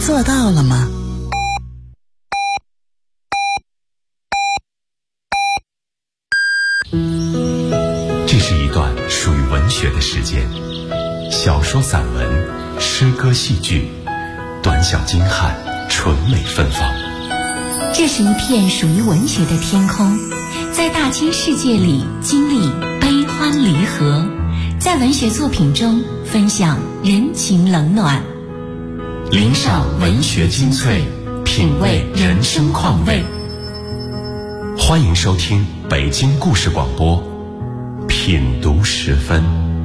做到了吗？ 这是一段属于文学的时间，小说、散文、诗歌、戏剧，短小精悍，纯美芬芳。 这是一片属于文学的天空，在大千世界里经历悲欢离合，在文学作品中分享人情冷暖， 领赏文学精粹，品味人生况味。欢迎收听北京故事广播品读时分。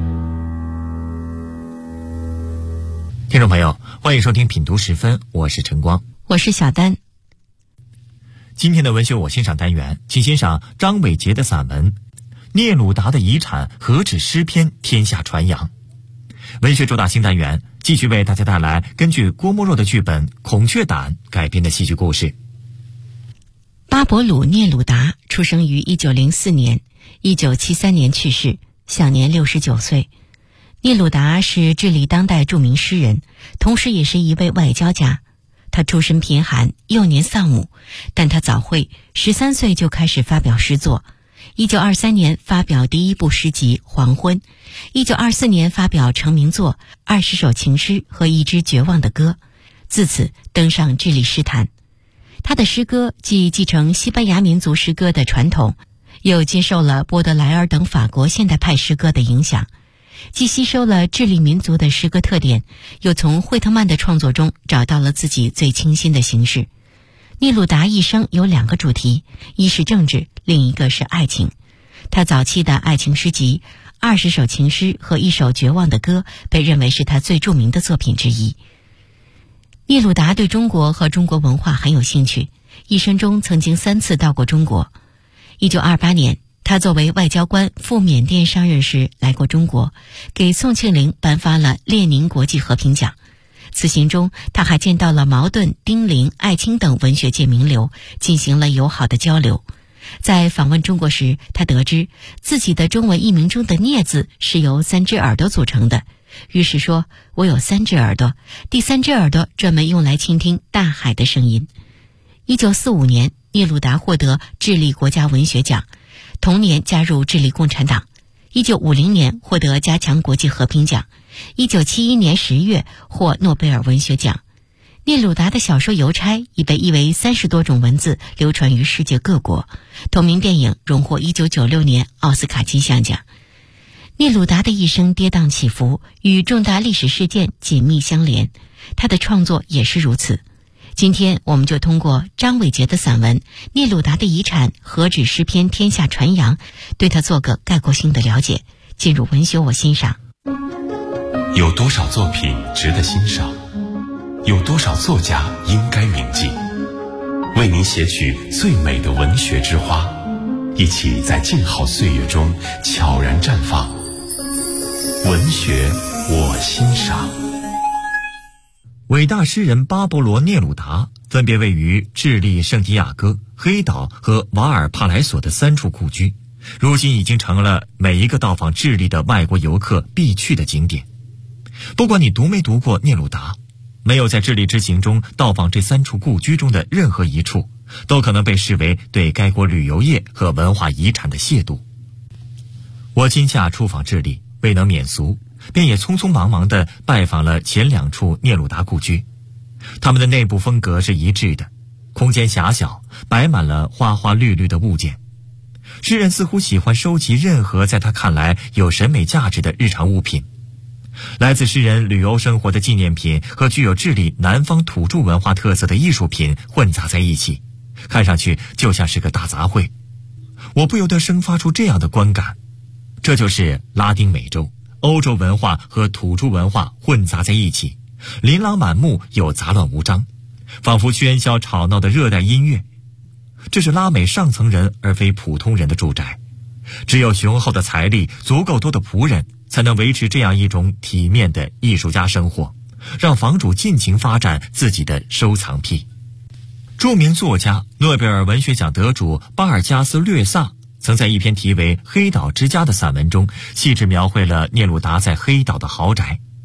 听众朋友，欢迎收听品读时分，我是晨光， 我是小丹。 今天的文学我欣赏单元，请欣赏张伟杰的散文《聂鲁达的遗产何止诗篇天下传扬》。文学主打新单元继续为大家带来根据郭沫若的剧本《孔雀胆》改编的戏剧故事。 巴勃鲁·聂鲁达出生于1904年，1973年去世，享年69岁。聂鲁达是智利当代著名诗人，同时也是一位外交家。他出身贫寒，幼年丧母，但他早慧，13岁就开始发表诗作。1923年发表第一部诗集《黄昏》，1924年发表成名作20首情诗和一支绝望的歌，自此登上智利诗坛。他的诗歌既继承西班牙民族诗歌的传统，又接受了波德莱尔等法国现代派诗歌的影响，既吸收了智利民族的诗歌特点，又从惠特曼的创作中找到了自己最清新的形式。聂鲁达一生有2个主题，一是政治，另一个是爱情。他早期的爱情诗集20首情诗和1首绝望的歌被认为是他最著名的作品之一。聂鲁达对中国和中国文化很有兴趣，一生中曾经3次到过中国。1928年，他作为外交官赴缅甸上任时来过中国，给宋庆龄颁发了列宁国际和平奖。此行中，他还见到了茅盾、丁玲、艾青等文学界名流，进行了友好的交流。在访问中国时，他得知自己的中文译名中的聂字是由3只耳朵组成的，于是说，我有3只耳朵，第3只耳朵专门用来倾听大海的声音。1945年，聂鲁达获得智利国家文学奖，同年加入智利共产党。1950年获得加强国际和平奖，1971年10月获诺贝尔文学奖。聂鲁达的小说《邮差》已被译为30多种文字，流传于世界各国。同名电影荣获1996年奥斯卡金像奖。聂鲁达的一生跌宕起伏，与重大历史事件紧密相连，他的创作也是如此。今天我们就通过张伟杰的散文《聂鲁达的遗产何止诗篇天下传扬》，对他做个概括性的了解。进入文学我欣赏。 有多少作品值得欣赏？有多少作家应该铭记？为您写取最美的文学之花，一起在静好岁月中悄然绽放。文学我欣赏。 伟大诗人巴勃罗·聂鲁达分别位于智利圣地亚哥、黑岛和瓦尔帕莱索的3处故居，如今已经成了每一个到访智利的外国游客必去的景点。不管你读没读过聂鲁达，没有在智利之行中到访这3处故居中的任何一处，都可能被视为对该国旅游业和文化遗产的亵渎。我今夏出访智利，未能免俗，便也匆匆忙忙地拜访了前2处聂鲁达故居。他们的内部风格是一致的，空间狭小，摆满了花花绿绿的物件。诗人似乎喜欢收集任何在他看来有审美价值的日常物品。来自诗人旅游生活的纪念品和具有智利南方土著文化特色的艺术品混杂在一起，看上去就像是个大杂烩。我不由得生发出这样的观感，这就是拉丁美洲、欧洲文化和土著文化混杂在一起，琳琅满目又杂乱无章，仿佛喧嚣吵闹的热带音乐。这是拉美上层人而非普通人的住宅，只有雄厚的财力、足够多的仆人，才能维持这样一种体面的艺术家生活，让房主尽情发展自己的收藏癖。著名作家、诺贝尔文学奖得主巴尔加斯略萨曾在一篇题为《黑岛之家》的散文中，细致描绘了聂鲁达在黑岛的豪宅。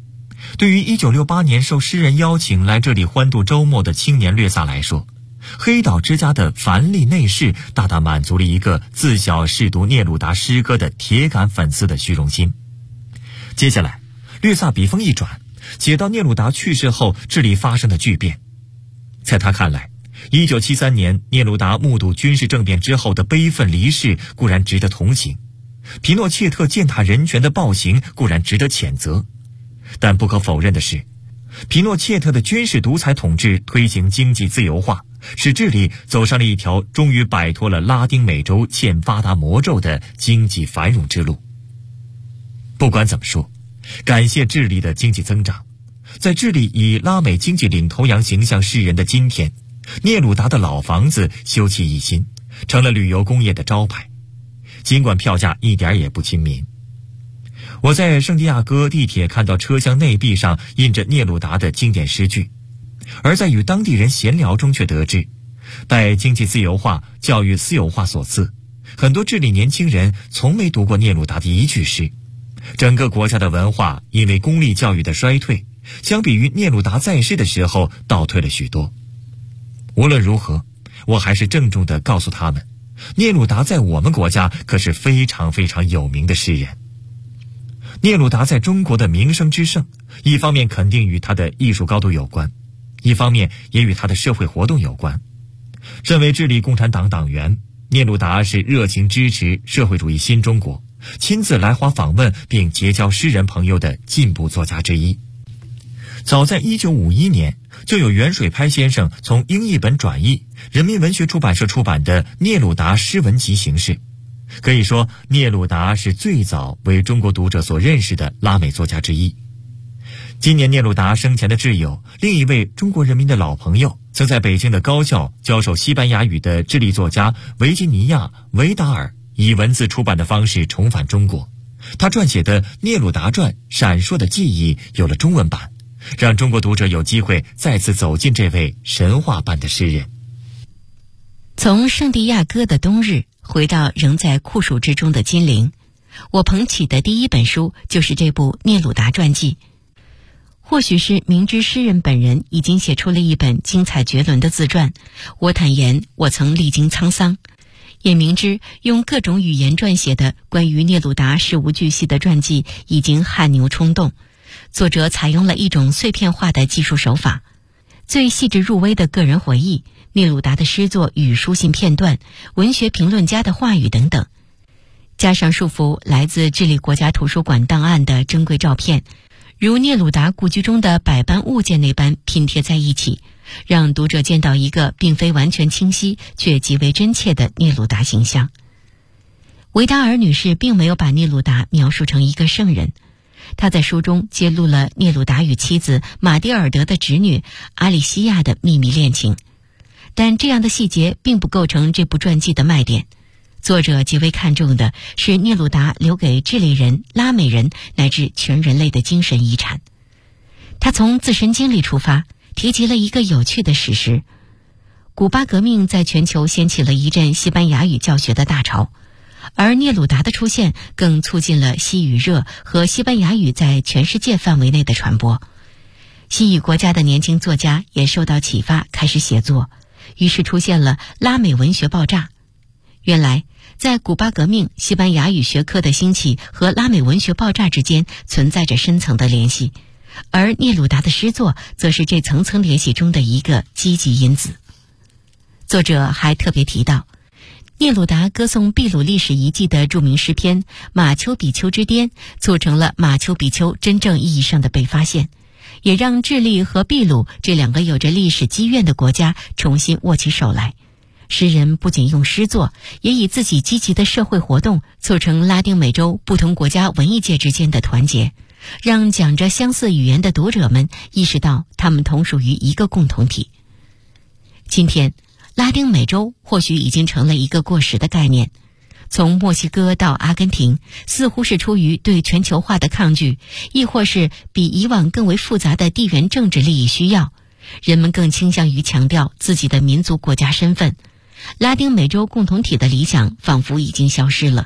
对于1968年受诗人邀请来这里欢度周末的青年略萨来说，黑岛之家的繁丽内饰大大满足了一个自小嗜读聂鲁达诗歌的铁杆粉丝的虚荣心。接下来，略萨笔锋一转，写到聂鲁达去世后智利发生的巨变。在他看来，1973年聂鲁达目睹军事政变之后的悲愤离世固然值得同情，皮诺切特践踏人权的暴行固然值得谴责，但不可否认的是，皮诺切特的军事独裁统治推行经济自由化，使智利走上了一条终于摆脱了拉丁美洲欠发达魔咒的经济繁荣之路。不管怎么说，感谢智利的经济增长，在智利以拉美经济领头羊形象示人的今天，聂鲁达的老房子修葺一新，成了旅游工业的招牌，尽管票价一点也不亲民。我在圣地亚哥地铁看到车厢内壁上印着聂鲁达的经典诗句，而在与当地人闲聊中却得知，拜经济自由化、教育私有化所赐，很多智利年轻人从没读过聂鲁达的一句诗。整个国家的文化因为公立教育的衰退，相比于聂鲁达在世的时候倒退了许多。无论如何，我还是郑重地告诉他们，聂鲁达在我们国家可是非常非常有名的诗人。聂鲁达在中国的名声之盛，一方面肯定与他的艺术高度有关，一方面也与他的社会活动有关。身为智利共产党党员，聂鲁达是热情支持社会主义新中国，亲自来华访问并结交诗人朋友的进步作家之一。早在1951年，就有袁水拍先生从英译本转译，人民文学出版社出版的《聂鲁达诗文集》形式。可以说，聂鲁达是最早为中国读者所认识的拉美作家之一。今年聂鲁达生前的挚友，另一位中国人民的老朋友，曾在北京的高校教授西班牙语的智利作家维吉尼亚·维达尔，以文字出版的方式重返中国。他撰写的《聂鲁达传：闪烁的记忆》有了中文版，让中国读者有机会再次走进这位神话般的诗人。 从圣地亚哥的冬日回到仍在酷暑之中的金陵，我捧起的第一本书就是这部聂鲁达传记。或许是明知诗人本人已经写出了一本精彩绝伦的自传，我坦言我曾历经沧桑，也明知用各种语言撰写的关于聂鲁达事无巨细的传记已经汗牛充栋。作者采用了一种碎片化的技术手法，最细致入微的个人回忆，聂鲁达的诗作与书信片段，文学评论家的话语等等，加上数幅来自智利国家图书馆档案的珍贵照片，如聂鲁达故居中的百般物件那般拼贴在一起，让读者见到一个并非完全清晰却极为真切的聂鲁达形象。维达尔女士并没有把聂鲁达描述成一个圣人，她在书中揭露了聂鲁达与妻子马蒂尔德的侄女阿里西亚的秘密恋情，但这样的细节并不构成这部传记的卖点。作者极为看重的是聂鲁达留给智利人、拉美人乃至全人类的精神遗产。他从自身经历出发，提及了一个有趣的史实：古巴革命在全球掀起了一阵西班牙语教学的大潮，而聂鲁达的出现更促进了西语热和西班牙语在全世界范围内的传播。西语国家的年轻作家也受到启发，开始写作，于是出现了拉美文学爆炸。原来在古巴革命、西班牙语学科的兴起和拉美文学爆炸之间存在着深层的联系，而聂鲁达的诗作则是这层层联系中的一个积极因子。作者还特别提到，聂鲁达歌颂秘鲁历史遗迹的著名诗篇《马丘比丘之巅》促成了马丘比丘真正意义上的被发现，也让智利和秘鲁这两个有着历史积怨的国家重新握起手来。诗人不仅用诗作，也以自己积极的社会活动促成拉丁美洲不同国家文艺界之间的团结，让讲着相似语言的读者们意识到他们同属于一个共同体。今天，拉丁美洲或许已经成了一个过时的概念，从墨西哥到阿根廷，似乎是出于对全球化的抗拒，亦或是比以往更为复杂的地缘政治利益需要，人们更倾向于强调自己的民族国家身份。拉丁美洲共同体的理想仿佛已经消失了。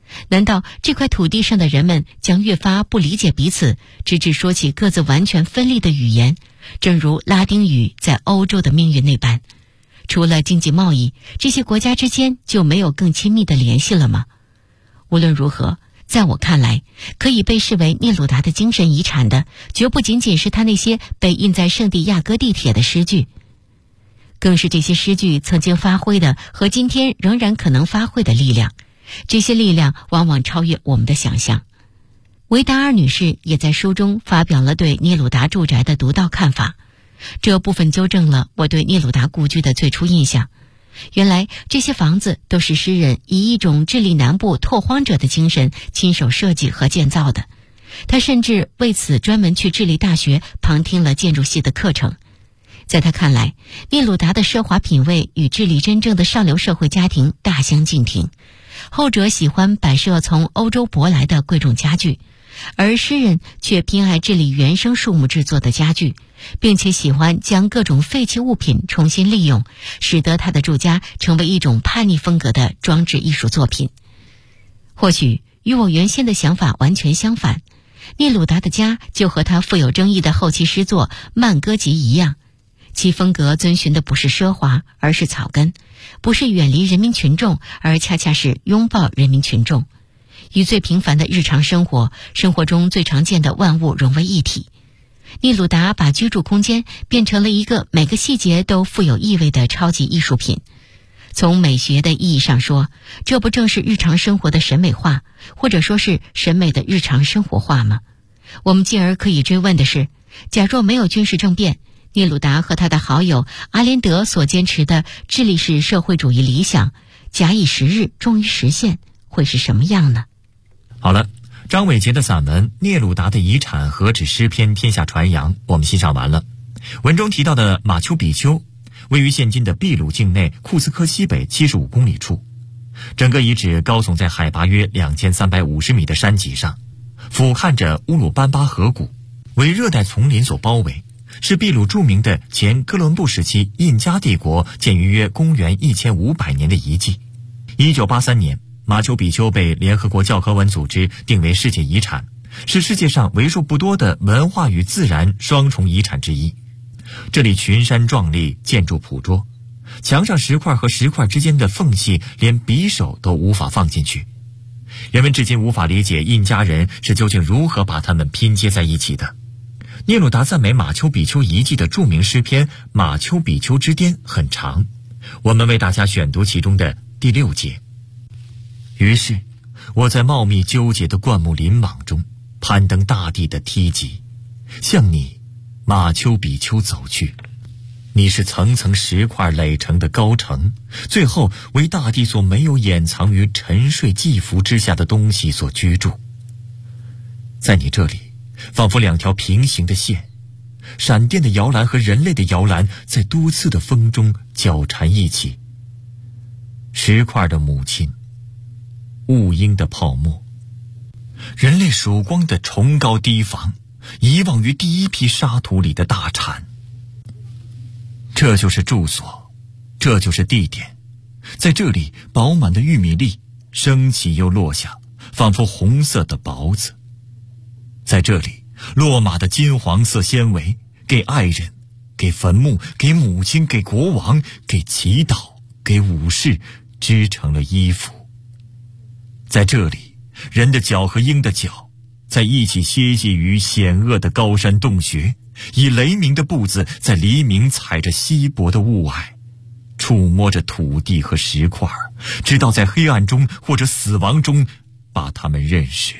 难道这块土地上的人们将越发不理解彼此，直至说起各自完全分立的语言，正如拉丁语在欧洲的命运那般？除了经济贸易，这些国家之间就没有更亲密的联系了吗？无论如何，在我看来，可以被视为聂鲁达的精神遗产的，绝不仅仅是他那些被印在圣地亚哥地铁的诗句，更是这些诗句曾经发挥的和今天仍然可能发挥的力量。这些力量往往超越我们的想象。维达尔女士也在书中发表了对聂鲁达住宅的独到看法，这部分纠正了我对聂鲁达故居的最初印象。原来这些房子都是诗人以一种智利南部拓荒者的精神亲手设计和建造的。他甚至为此专门去智利大学旁听了建筑系的课程。在他看来，聂鲁达的奢华品味与智利真正的上流社会家庭大相径庭。后者喜欢摆设从欧洲舶来的贵重家具，而诗人却偏爱智利原生树木制作的家具，并且喜欢将各种废弃物品重新利用，使得他的住家成为一种叛逆风格的装置艺术作品。或许与我原先的想法完全相反，聂鲁达的家就和他富有争议的后期诗作《曼歌集》一样，其风格遵循的不是奢华，而是草根，不是远离人民群众，而恰恰是拥抱人民群众，与最平凡的日常生活中最常见的万物融为一体。聂鲁达把居住空间变成了一个每个细节都富有意味的超级艺术品。从美学的意义上说，这不正是日常生活的审美化，或者说是审美的日常生活化吗？我们进而可以追问的是，假若没有军事政变，聂鲁达和他的好友阿连德所坚持的智利式社会主义理想，假以时日终于实现，会是什么样呢？ 好了，张伟杰的散文《聂鲁达的遗产何止诗篇天下传扬》我们欣赏完了。文中提到的马丘比丘位于现今的秘鲁境内库斯科西北75公里处，整个遗址高耸在海拔约2350米的山脊上，俯瞰着乌鲁班巴河谷，为热带丛林所包围，是秘鲁著名的前哥伦布时期印加帝国建于约公元1500年的遗迹。1983年，马丘比丘被联合国教科文组织定为世界遗产，是世界上为数不多的文化与自然双重遗产之一。这里群山壮丽，建筑朴拙，墙上石块和石块之间的缝隙连匕首都无法放进去。人们至今无法理解印加人是究竟如何把它们拼接在一起的。聂鲁达赞美马丘比丘遗迹的著名诗篇《马丘比丘之巅》很长，我们为大家选读其中的第6节。于是我在茂密纠结的灌木林网中攀登大地的梯级，向你马丘比丘走去。你是层层石块垒成的高城，最后为大地所没有掩藏于沉睡祭服之下的东西所居住。在你这里，仿佛2条平行的线，闪电的摇篮和人类的摇篮在多次的风中交缠一起。石块的母亲，雾鹰的泡沫，人类曙光的崇高堤防，遗忘于第一批沙土里的大铲。这就是住所，这就是地点。在这里，饱满的玉米粒升起又落下，仿佛红色的雹子。在这里，落马的金黄色纤维给爱人，给坟墓，给母亲，给国王，给祈祷，给武士织成了衣服。在这里，人的脚和鹰的脚在一起歇息于险恶的高山洞穴，以雷鸣的步子在黎明踩着稀薄的雾霭，触摸着土地和石块，直到在黑暗中或者死亡中把它们认识。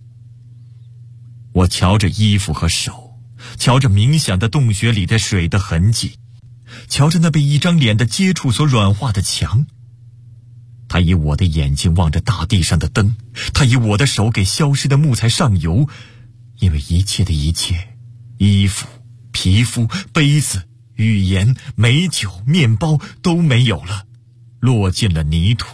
我瞧着衣服和手，瞧着冥想的洞穴里的水的痕迹，瞧着那被一张脸的接触所软化的墙。他以我的眼睛望着大地上的灯，他以我的手给消失的木材上油，因为一切的一切，衣服、皮肤、杯子、语言、美酒、面包都没有了，落进了泥土。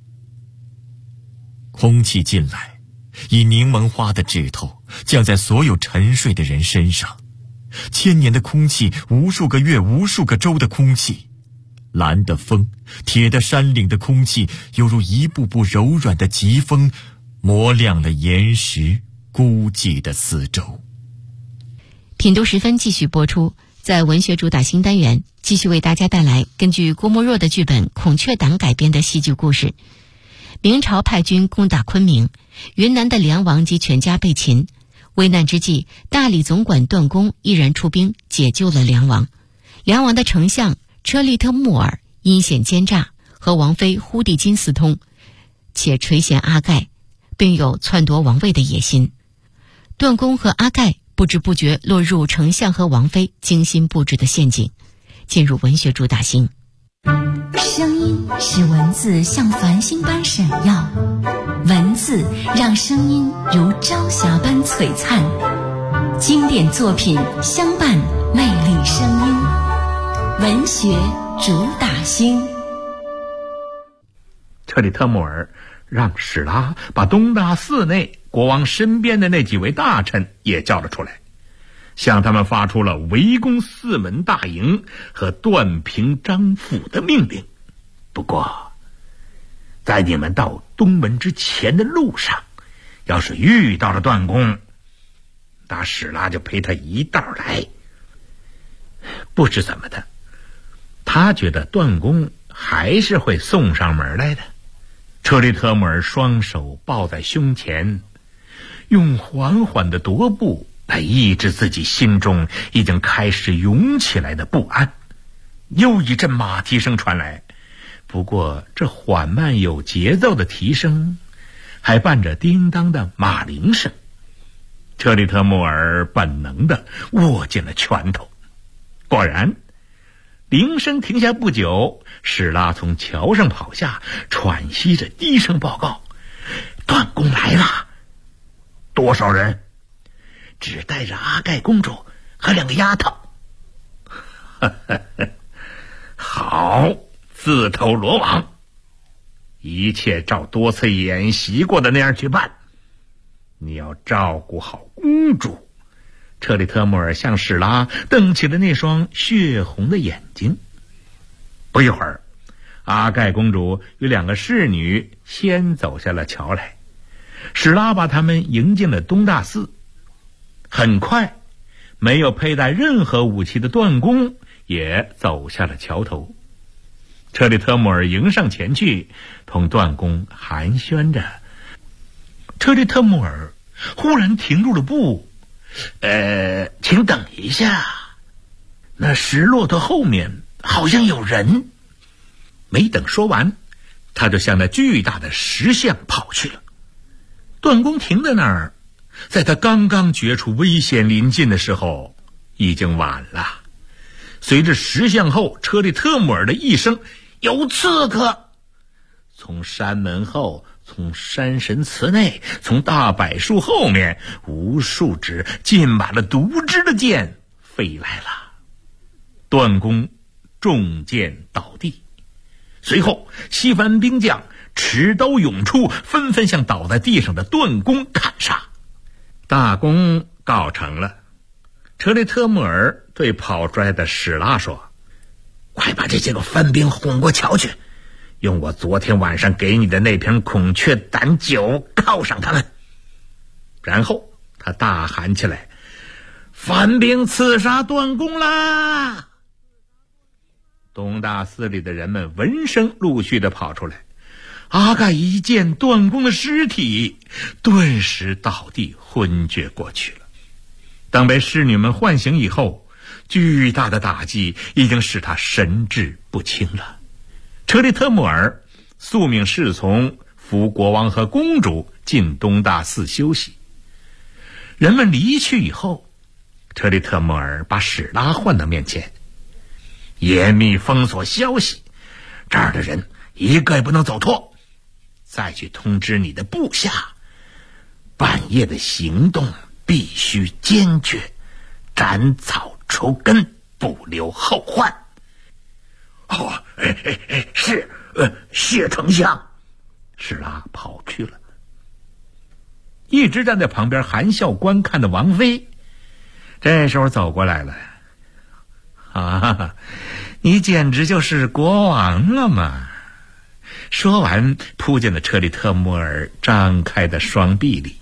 空气进来，以柠檬花的指头降在所有沉睡的人身上，1000年的空气，无数个月，无数个周的空气，蓝的风，铁的山岭的空气，犹如一步步柔软的疾风， 磨亮了岩石孤寂的四周。 品读时分继续播出，在文学主打新单元继续为大家带来根据郭沫若的剧本《孔雀党》改编的戏剧故事。明朝派军攻打昆明，云南的梁王及全家被擒，危难之际，大理总管段公毅然出兵解救了梁王。梁王的丞相车利特木儿阴险奸诈，和王妃忽地金私通，且垂涎阿盖，并有篡夺王位的野心。段公和阿盖不知不觉落入丞相和王妃精心布置的陷阱。进入文学主打星。 声音使文字像繁星般闪耀，文字让声音如朝霞般璀璨。经典作品相伴，魅力声音。文学主打星。 车里特木儿让史拉把东大寺内国王身边的那几位大臣也叫了出来，向他们发出了围攻四门大营和断平张府的命令。不过在你们到东门之前的路上，要是遇到了段公，那史拉就陪他一道来。不知怎么的，他觉得段公还是会送上门来的。车里特木儿双手抱在胸前，用缓缓的踱步来抑制自己心中已经开始涌起来的不安。又一阵马蹄声传来，不过这缓慢有节奏的蹄声还伴着叮当的马铃声。车里特木儿本能地握紧了拳头。果然铃声停下不久，史拉从桥上跑下，喘息着低声报告：段公来了。多少人？只带着阿盖公主和2个丫头。好，自投罗网，一切照多次演习过的那样去办。你要照顾好公主。车里特木儿向史拉瞪起了那双血红的眼睛。不一会儿，阿盖公主与2个侍女先走下了桥来，史拉把他们迎进了东大寺。很快，没有佩戴任何武器的段公也走下了桥头。车里特木儿迎上前去，同段公寒暄着。车里特木儿忽然停住了步。请等一下，那石骆驼后面好像有人。没等说完，他就向那巨大的石像跑去了。段公停在那儿，在他刚刚觉出危险临近的时候，已经晚了。随着石像后车里特木儿的一声有刺客，从山门后，从山神祠内，从大柏树后面，无数支浸满了毒汁的箭飞来了。段公中箭倒地，随后西番兵将持刀涌出，纷纷向倒在地上的段公砍杀。大功告成了。车里特木儿对跑出来的史拉说：快把这些个番兵哄过桥去，用我昨天晚上给你的那瓶孔雀胆酒犒赏他们。然后他大喊起来：番兵刺杀段公啦！东大寺里的人们闻声陆续的跑出来。阿盖一见段公的尸体，顿时倒地昏厥过去了。当被侍女们唤醒以后，巨大的打击已经使他神志不清了。车里特木儿宿命侍从扶国王和公主进东大寺休息。人们离去以后，车里特木儿把史拉唤到面前，严密封锁消息，这儿的人一个也不能走脱。再去通知你的部下，半夜的行动必须坚决，斩草除根，不留后患。是，谢丞相。史拉跑去了。一直站在旁边含笑观看的王妃，这时候走过来了。你简直就是国王了嘛！ 说完，扑进了车里特莫尔张开的双臂里。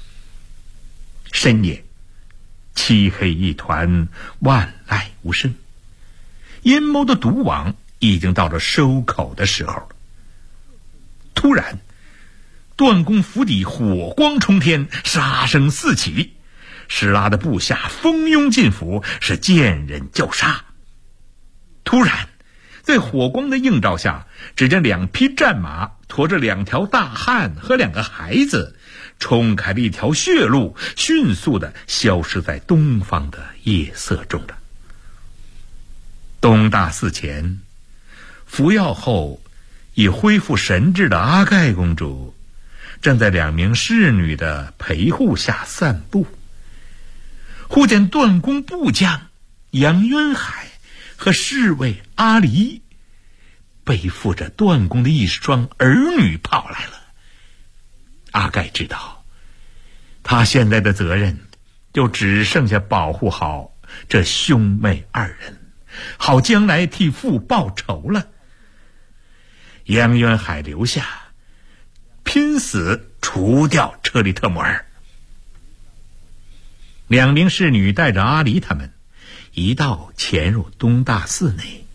深夜，漆黑一团，万籁无声。阴谋的毒网已经到了收口的时候了。突然，段公府邸火光冲天，杀声四起，施拉的部下蜂拥进府，是见人就杀。突然，在火光的映照下，只见2匹战马驮着2条大汉和2个孩子，冲开了一条血路，迅速地消失在东方的夜色中了。东大寺前，服药后已恢复神智的阿盖公主正在2名侍女的陪护下散步，忽见段公部将杨渊海和侍卫阿离背负着段公的一双儿女跑来了。阿盖知道，他现在的责任就只剩下保护好这兄妹2人，好将来替父报仇了。杨渊海留下，拼死除掉车里特摩尔。2名侍女带着阿离他们一道潜入东大寺内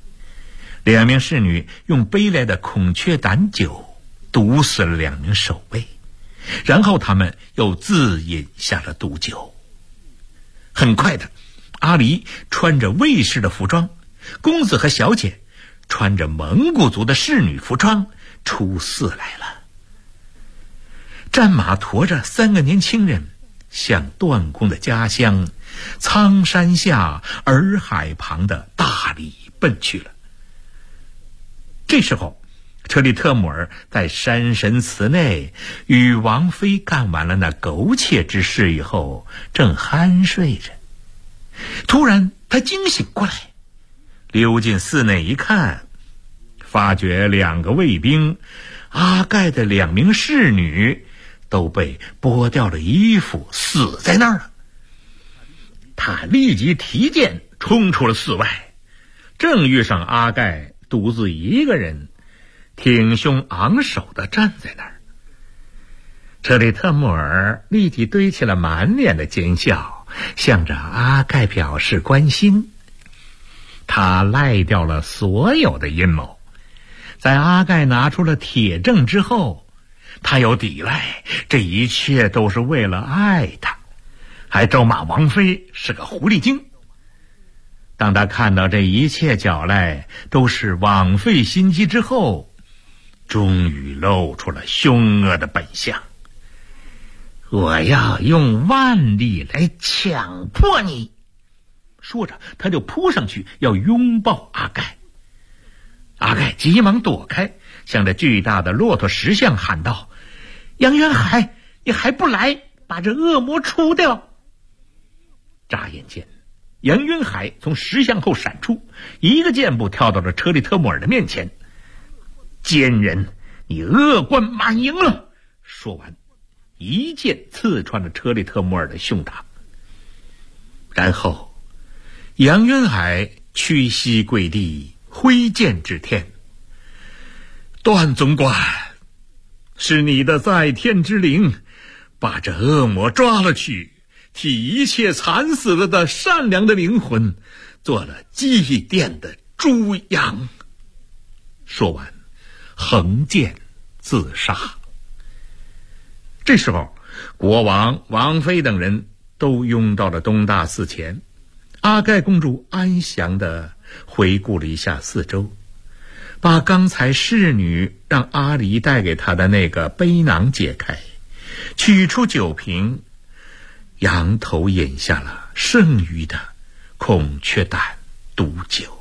，2名侍女用背来的孔雀胆酒毒死了2名守卫，然后他们又自饮下了毒酒。很快的，阿离穿着卫士的服装，公子和小姐穿着蒙古族的侍女服装出寺来了。战马驮着3个年轻人向段公的家乡苍山下洱海旁的大理奔去了。这时候，车里特姆尔在山神祠内与王妃干完了那苟且之事以后，正酣睡着。突然他惊醒过来，溜进寺内一看，发觉2个卫兵、阿盖的2名侍女都被剥掉了衣服，死在那儿了。他立即提剑冲出了寺外，正遇上阿盖独自一个人挺胸昂首地站在那儿。车里特木尔立即堆起了满脸的奸笑，向着阿盖表示关心。他赖掉了所有的阴谋，在阿盖拿出了铁证之后，他又抵赖这一切都是为了爱他，还咒骂王妃是个狐狸精。当他看到这一切狡赖都是枉费心机之后，终于露出了凶恶的本相。我要用万力来强迫你，说着他就扑上去要拥抱阿盖。阿盖急忙躲开，向着巨大的骆驼石像喊道：杨元海，你还不来把这恶魔除掉？眨眼间，杨元海从石像后闪出，一个箭步跳到了车里特木尔的面前。奸人，你恶贯满盈了！说完，一剑刺穿了车里特木尔的胸膛。然后杨元海屈膝跪地，挥剑指天：段总管，是你的在天之灵把这恶魔抓了去，替一切惨死了的善良的灵魂做了祭奠的猪羊。说完，横剑自杀。这时候，国王、王妃等人都拥到了东大寺前。阿盖公主安详地回顾了一下四周，把刚才侍女让阿离带给她的那个背囊解开，取出酒瓶，仰头饮下了剩余的孔雀胆毒酒。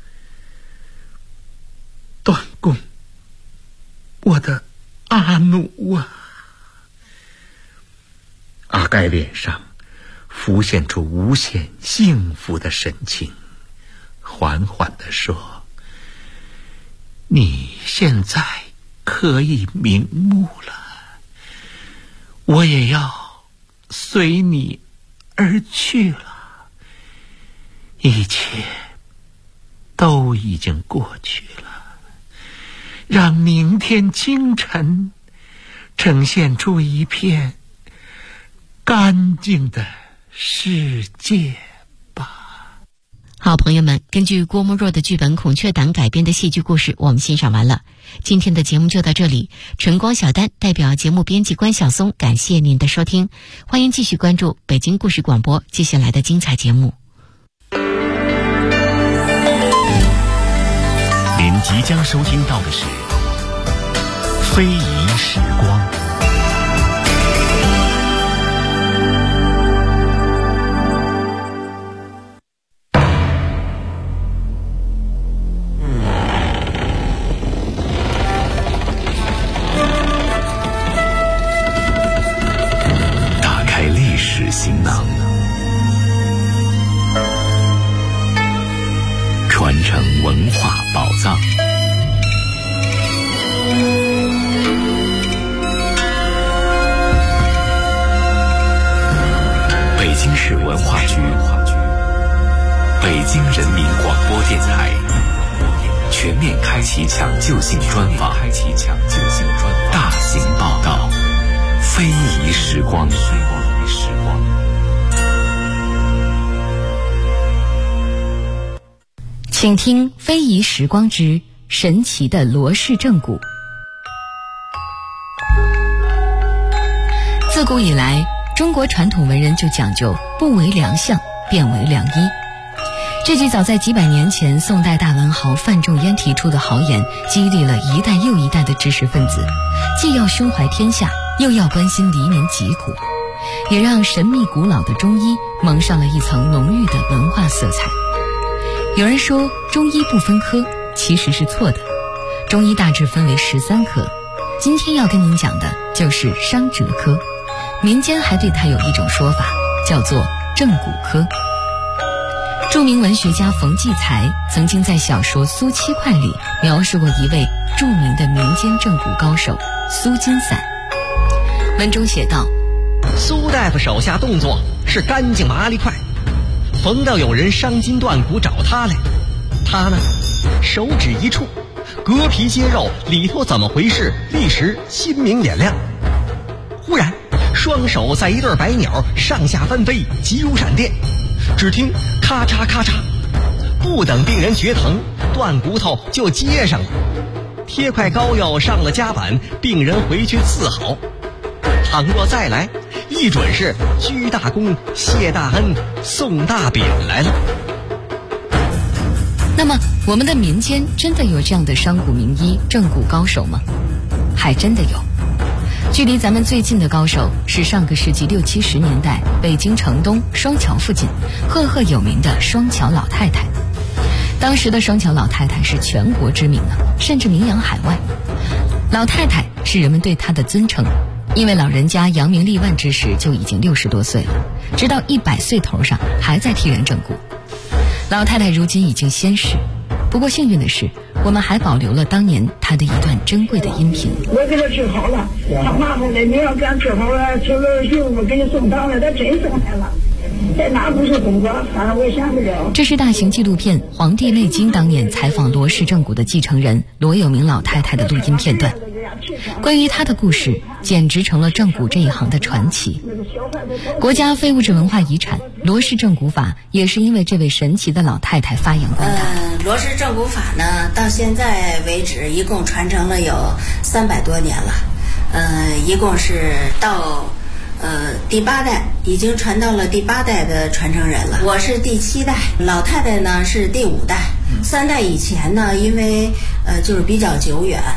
段公，我的阿奴啊！阿盖脸上浮现出无限幸福的神情，缓缓地说：你现在可以瞑目了，我也要随你而去了，一切都已经过去了， 让明天清晨呈现出一片干净的世界吧。 好，朋友们，根据郭沫若的剧本《孔雀党》改编的戏剧故事，我们欣赏完了。今天的节目就到这里，晨光小丹代表节目编辑关晓松，感谢您的收听，欢迎继续关注北京故事广播接下来的精彩节目。 您即将收听到的是《非遗时光》。打开历史行囊，传承文化宝藏。北京市文化局、北京人民广播电台全面开启抢救性专访，大型报道，非遗时光。 请听《非遗时光之神奇的罗氏正骨》。自古以来，中国传统文人就讲究不为良相，便为良医。这句早在几百年前宋代大文豪范仲淹提出的豪言，激励了一代又一代的知识分子，既要胸怀天下，又要关心黎民疾苦，也让神秘古老的中医蒙上了一层浓郁的文化色彩。有人说中医不分科，其实是错的。中医大致分为13科，今天要跟您讲的就是伤折科。民间还对它有一种说法，叫做正骨科。著名文学家冯骥才曾经在小说《苏七块》里描述过一位著名的民间正骨高手苏金散。文中写道， 苏大夫手下动作是干净麻利快，逢到有人伤筋断骨找他来，他呢手指一触，割皮切肉，里头怎么回事，立时心明眼亮。忽然双手在一对白鸟上下翻飞，急如闪电，只听咔嚓咔嚓，不等病人觉疼，断骨头就接上了。贴块膏药上了夹板，病人回去自好。倘若再来，一准是鞠大功、谢大恩、送大匾来了。 那么我们的民间真的有这样的伤骨名医、正骨高手吗？还真的有。距离咱们最近的高手是上个世纪60、70年代北京城东双桥附近赫赫有名的双桥老太太。当时的双桥老太太是全国知名的，甚至名扬海外。老太太是人们对她的尊称，因为老人家扬名立万之时就已经60多岁了，直到100岁头上还在替人正骨。老太太如今已经仙逝，不过幸运的是，我们还保留了当年她的一段珍贵的音频。 我给他治好了，他麻烦了，你要给俺治好了，求个媳妇给你送到了，他真送来了。在哪不是中国，反正我也想不了。 这是大型纪录片《黄帝内经》当年采访罗氏正骨的继承人罗有明老太太的录音片段。关于她的故事，简直成了正骨这一行的传奇。国家非物质文化遗产罗氏正骨法也是因为这位神奇的老太太发扬光大。 罗氏正骨法呢，到现在为止一共传承了有300多年了，一共是到第8代，已经传到了第8代的传承人了。我是第7代，老太太呢是第5代。3代以前呢，因为就是比较久远，